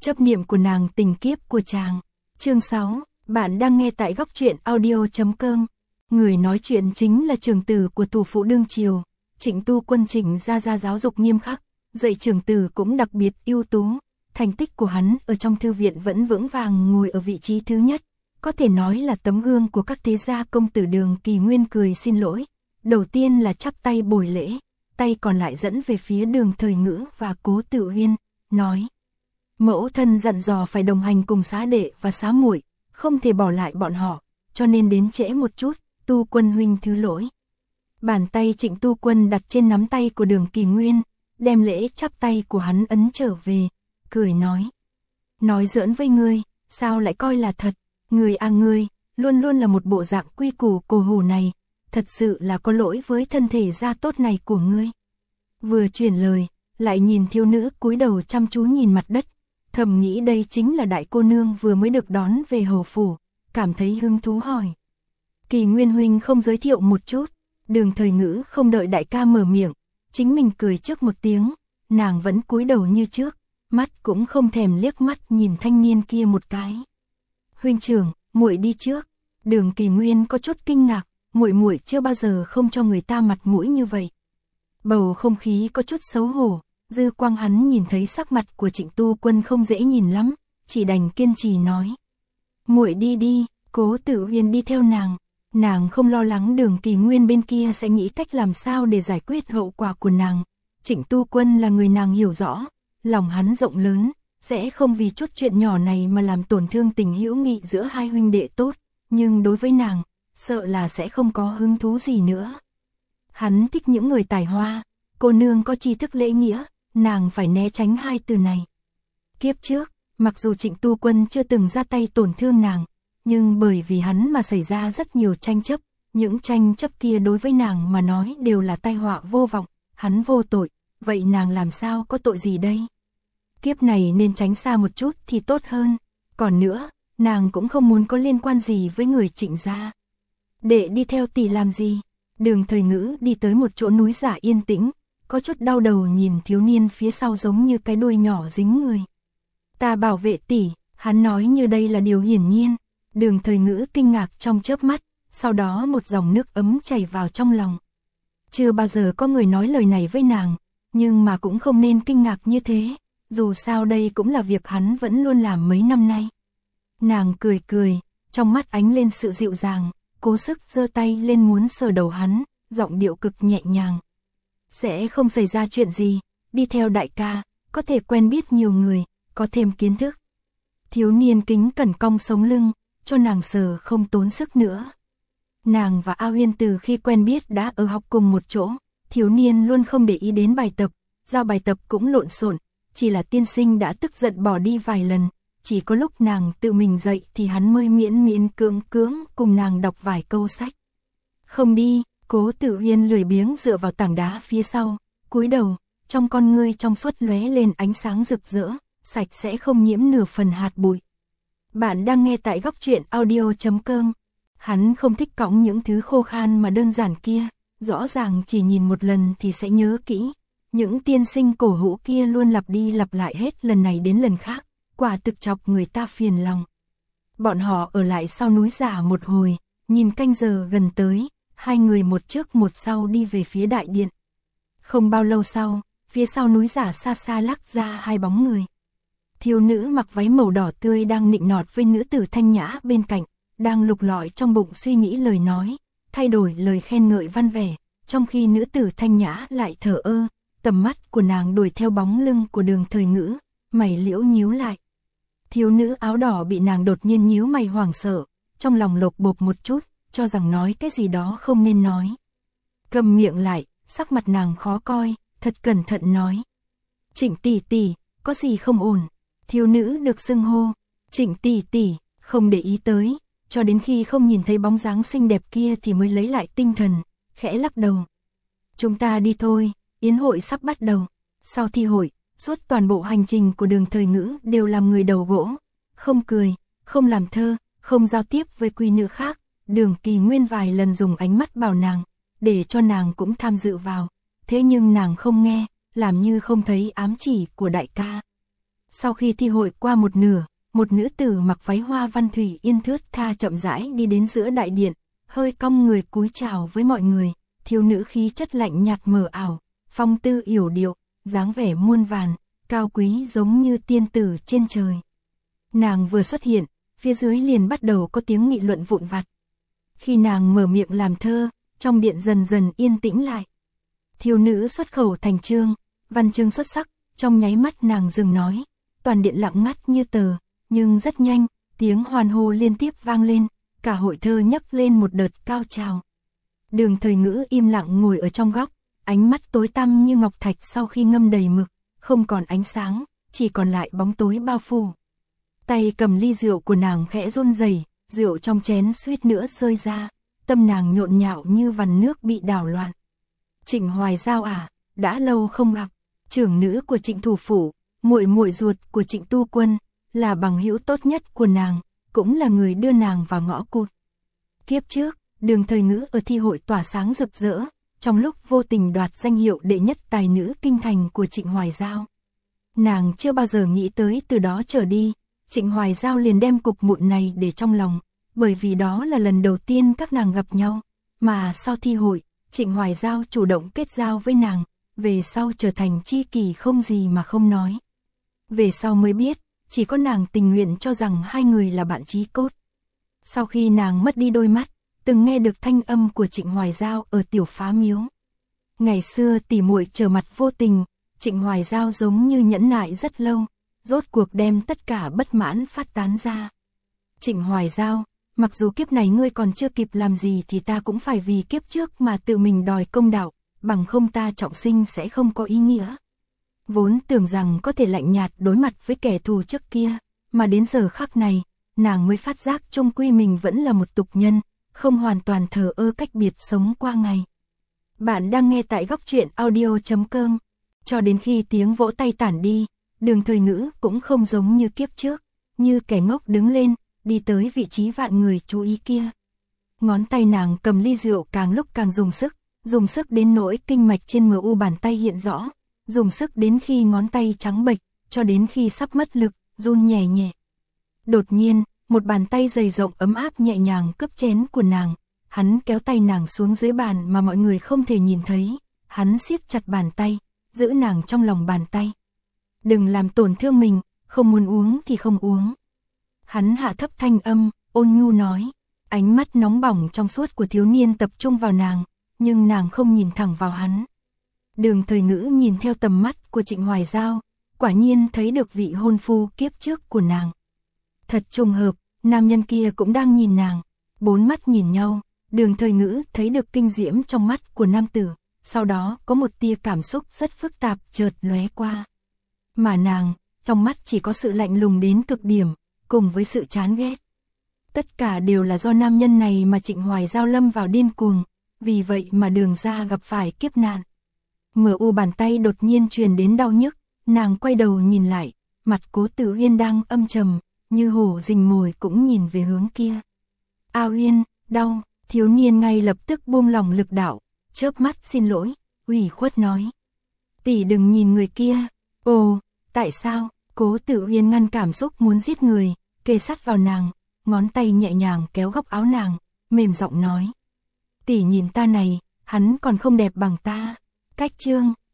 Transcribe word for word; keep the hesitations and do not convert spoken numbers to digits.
chấp niệm của nàng, tình kiếp của chàng. Chương sáu, bạn đang nghe tại góc truyện audio chấm com. Người nói chuyện chính là trưởng tử của tù phụ đương triều, Trịnh Tu Quân. Trịnh gia gia giáo dục nghiêm khắc, dạy trưởng tử cũng đặc biệt ưu tú. Thành tích của hắn ở trong thư viện vẫn vững vàng ngồi ở vị trí thứ nhất, có thể nói là tấm gương của các thế gia công tử. Đường Kỳ Nguyên cười xin lỗi, đầu tiên là chắp tay bồi lễ, tay còn lại dẫn về phía Đường Thời Ngữ và Cố Tử Uyên, nói: mẫu thân dặn dò phải đồng hành cùng xá đệ và xá muội, không thể bỏ lại bọn họ, cho nên đến trễ một chút, Tu Quân huynh thứ lỗi. Bàn tay Trịnh Tu Quân đặt trên nắm tay của Đường Kỳ Nguyên, đem lễ chắp tay của hắn ấn trở về, cười nói: nói giỡn với ngươi, sao lại coi là thật? Ngươi à ngươi, luôn luôn là một bộ dạng quy củ cổ hủ này, thật sự là có lỗi với thân thể da tốt này của ngươi. Vừa truyền lời, lại nhìn thiếu nữ cúi đầu chăm chú nhìn mặt đất, thầm nghĩ đây chính là đại cô nương vừa mới được đón về hầu phủ, cảm thấy hứng thú hỏi: Kỳ Nguyên huynh không giới thiệu một chút? Đường Thời Ngữ không đợi đại ca mở miệng, chính mình cười trước một tiếng, nàng vẫn cúi đầu như trước, mắt cũng không thèm liếc mắt nhìn thanh niên kia một cái. Huynh trưởng, muội đi trước. Đường Kỳ Nguyên có chút kinh ngạc, muội muội chưa bao giờ không cho người ta mặt mũi như vậy. Bầu không khí có chút xấu hổ, dư quang hắn nhìn thấy sắc mặt của Trịnh Tu Quân không dễ nhìn lắm, chỉ đành kiên trì nói: muội đi đi. Cố Tử Uyên đi theo nàng, nàng không lo lắng Đường Kỳ Nguyên bên kia sẽ nghĩ cách làm sao để giải quyết hậu quả của nàng. Trịnh Tu Quân là người nàng hiểu rõ, lòng hắn rộng lớn, sẽ không vì chút chuyện nhỏ này mà làm tổn thương tình hữu nghị giữa hai huynh đệ tốt, nhưng đối với nàng, sợ là sẽ không có hứng thú gì nữa. Hắn thích những người tài hoa, cô nương có tri thức lễ nghĩa, nàng phải né tránh hai từ này. Kiếp trước, mặc dù Trịnh Tu Quân chưa từng ra tay tổn thương nàng, nhưng bởi vì hắn mà xảy ra rất nhiều tranh chấp, những tranh chấp kia đối với nàng mà nói đều là tai họa vô vọng, hắn vô tội, vậy nàng làm sao có tội gì đây? Kiếp này nên tránh xa một chút thì tốt hơn, còn nữa, nàng cũng không muốn có liên quan gì với người Trịnh gia. Đệ đi theo tỷ làm gì? Đường Thời Ngữ đi tới một chỗ núi giả yên tĩnh, có chút đau đầu nhìn thiếu niên phía sau giống như cái đuôi nhỏ dính người. Ta bảo vệ tỷ, hắn nói như đây là điều hiển nhiên. Đường Thời Ngữ kinh ngạc trong chớp mắt, sau đó một dòng nước ấm chảy vào trong lòng. Chưa bao giờ có người nói lời này với nàng, nhưng mà cũng không nên kinh ngạc như thế, dù sao đây cũng là việc hắn vẫn luôn làm mấy năm nay. Nàng cười cười, trong mắt ánh lên sự dịu dàng, cố sức giơ tay lên muốn sờ đầu hắn, giọng điệu cực nhẹ nhàng. Sẽ không xảy ra chuyện gì, đi theo đại ca, có thể quen biết nhiều người, có thêm kiến thức. Thiếu niên kính cẩn cong sống lưng, cho nàng sờ không tốn sức nữa. Nàng và A Huyên từ khi quen biết đã ở học cùng một chỗ, thiếu niên luôn không để ý đến bài tập, giao bài tập cũng lộn xộn, chỉ là tiên sinh đã tức giận bỏ đi vài lần, chỉ có lúc nàng tự mình dậy thì hắn mới miễn miễn cưỡng cưỡng cùng nàng đọc vài câu sách. Không đi, Cố Tử Uyên lười biếng dựa vào tảng đá phía sau, cúi đầu, trong con ngươi trong suốt lóe lên ánh sáng rực rỡ, sạch sẽ không nhiễm nửa phần hạt bụi. Bạn đang nghe tại góc truyện audio chấm com. Hắn không thích cõng những thứ khô khan mà đơn giản kia, rõ ràng chỉ nhìn một lần thì sẽ nhớ kỹ. Những tiên sinh cổ hữu kia luôn lặp đi lặp lại hết lần này đến lần khác, quả thực chọc người ta phiền lòng. Bọn họ ở lại sau núi giả một hồi, nhìn canh giờ gần tới, hai người một trước một sau đi về phía đại điện. Không bao lâu sau, phía sau núi giả xa xa lắc ra hai bóng người. Thiếu nữ mặc váy màu đỏ tươi đang nịnh nọt với nữ tử thanh nhã bên cạnh, đang lục lọi trong bụng suy nghĩ lời nói, thay đổi lời khen ngợi văn vẻ, trong khi nữ tử thanh nhã lại thờ ơ, tầm mắt của nàng đuổi theo bóng lưng của Đường Thời Ngữ, mày liễu nhíu lại. Thiếu nữ áo đỏ bị nàng đột nhiên nhíu mày hoảng sợ, trong lòng lột bột một chút, cho rằng nói cái gì đó không nên nói. Cầm miệng lại, sắc mặt nàng khó coi, thật cẩn thận nói: Trịnh tỷ tỷ, có gì không ổn? Thiếu nữ được xưng hô Trịnh tỷ tỷ, không để ý tới, cho đến khi không nhìn thấy bóng dáng xinh đẹp kia thì mới lấy lại tinh thần, khẽ lắc đầu. Chúng ta đi thôi, yến hội sắp bắt đầu. Sau thi hội, suốt toàn bộ hành trình của Đường Thời Ngữ đều làm người đầu gỗ, không cười, không làm thơ, không giao tiếp với quý nữ khác. Đường Kỳ Nguyên vài lần dùng ánh mắt bảo nàng, để cho nàng cũng tham dự vào, thế nhưng nàng không nghe, làm như không thấy ám chỉ của đại ca. Sau khi thi hội qua một nửa, một nữ tử mặc váy hoa văn thủy yên thướt tha chậm rãi đi đến giữa đại điện, hơi cong người cúi chào với mọi người, thiếu nữ khí chất lạnh nhạt mờ ảo, phong tư yểu điệu, dáng vẻ muôn vàn, cao quý giống như tiên tử trên trời. Nàng vừa xuất hiện, phía dưới liền bắt đầu có tiếng nghị luận vụn vặt. Khi nàng mở miệng làm thơ, trong điện dần dần yên tĩnh lại. Thiếu nữ xuất khẩu thành chương, văn chương xuất sắc, trong nháy mắt nàng dừng nói, toàn điện lặng ngắt như tờ, nhưng rất nhanh, tiếng hoan hô liên tiếp vang lên, cả hội thơ nhấc lên một đợt cao trào. Đường Thời Ngữ im lặng ngồi ở trong góc, ánh mắt tối tăm như ngọc thạch sau khi ngâm đầy mực, không còn ánh sáng, chỉ còn lại bóng tối bao phủ. Tay cầm ly rượu của nàng khẽ run rẩy, rượu trong chén suýt nữa rơi ra, tâm nàng nhộn nhạo như vằn nước bị đảo loạn. Trịnh Hoài Giao à, đã lâu không gặp, trưởng nữ của Trịnh thủ phủ, muội muội ruột của Trịnh Tu Quân, là bằng hữu tốt nhất của nàng, cũng là người đưa nàng vào ngõ cụt. Kiếp trước, Đường Thời Ngữ ở thi hội tỏa sáng rực rỡ, trong lúc vô tình đoạt danh hiệu đệ nhất tài nữ kinh thành của Trịnh Hoài Giao. Nàng chưa bao giờ nghĩ tới từ đó trở đi, Trịnh Hoài Giao liền đem cục mụn này để trong lòng, bởi vì đó là lần đầu tiên các nàng gặp nhau, mà sau thi hội, Trịnh Hoài Giao chủ động kết giao với nàng, về sau trở thành tri kỷ không gì mà không nói. Về sau mới biết, chỉ có nàng tình nguyện cho rằng hai người là bạn chí cốt. Sau khi nàng mất đi đôi mắt, từng nghe được thanh âm của Trịnh Hoài Giao ở tiểu phá miếu. Ngày xưa tỉ muội trở mặt vô tình, Trịnh Hoài Giao giống như nhẫn nại rất lâu, rốt cuộc đem tất cả bất mãn phát tán ra. Trịnh Hoài Giao, mặc dù kiếp này ngươi còn chưa kịp làm gì thì ta cũng phải vì kiếp trước mà tự mình đòi công đạo, bằng không ta trọng sinh sẽ không có ý nghĩa. Vốn tưởng rằng có thể lạnh nhạt đối mặt với kẻ thù trước kia, mà đến giờ khắc này, nàng mới phát giác chung quy mình vẫn là một tục nhân, không hoàn toàn thờ ơ cách biệt sống qua ngày. Bạn đang nghe tại góc truyện audio chấm com. Cho đến khi tiếng vỗ tay tản đi, Đường Thời Ngữ cũng không giống như kiếp trước, như kẻ ngốc đứng lên, đi tới vị trí vạn người chú ý kia. Ngón tay nàng cầm ly rượu càng lúc càng dùng sức, dùng sức đến nỗi kinh mạch trên mờ u bàn tay hiện rõ, dùng sức đến khi ngón tay trắng bệch, cho đến khi sắp mất lực, run nhẹ nhẹ. Đột nhiên, một bàn tay dày rộng ấm áp nhẹ nhàng cướp chén của nàng, hắn kéo tay nàng xuống dưới bàn mà mọi người không thể nhìn thấy, hắn siết chặt bàn tay, giữ nàng trong lòng bàn tay. Đừng làm tổn thương mình, không muốn uống thì không uống. Hắn hạ thấp thanh âm, ôn nhu nói, ánh mắt nóng bỏng trong suốt của thiếu niên tập trung vào nàng, nhưng nàng không nhìn thẳng vào hắn. Đường Thời Ngữ nhìn theo tầm mắt của Trịnh Hoài Giao, quả nhiên thấy được vị hôn phu kiếp trước của nàng. Thật trùng hợp, nam nhân kia cũng đang nhìn nàng, bốn mắt nhìn nhau, Đường Thời Ngữ thấy được kinh diễm trong mắt của nam tử, sau đó có một tia cảm xúc rất phức tạp chợt lóe qua. Mà nàng, trong mắt chỉ có sự lạnh lùng đến cực điểm, cùng với sự chán ghét. Tất cả đều là do nam nhân này mà Trịnh Hoài Giao lâm vào điên cuồng, vì vậy mà Đường gia gặp phải kiếp nạn. Mờ u bàn tay đột nhiên truyền đến đau nhức, nàng quay đầu nhìn lại, mặt Cố Tử Uyên đang âm trầm, như hổ rình mồi cũng nhìn về hướng kia. A Uyên, đau, thiếu niên ngay lập tức buông lỏng lực đạo, chớp mắt xin lỗi, ủy khuất nói. Tỷ đừng nhìn người kia. Ồ, tại sao? Cố Tử Uyên ngăn cảm xúc muốn giết người, kề sát vào nàng, ngón tay nhẹ nhàng kéo góc áo nàng, mềm giọng nói. Tỷ nhìn ta này, hắn còn không đẹp bằng ta. Cách chương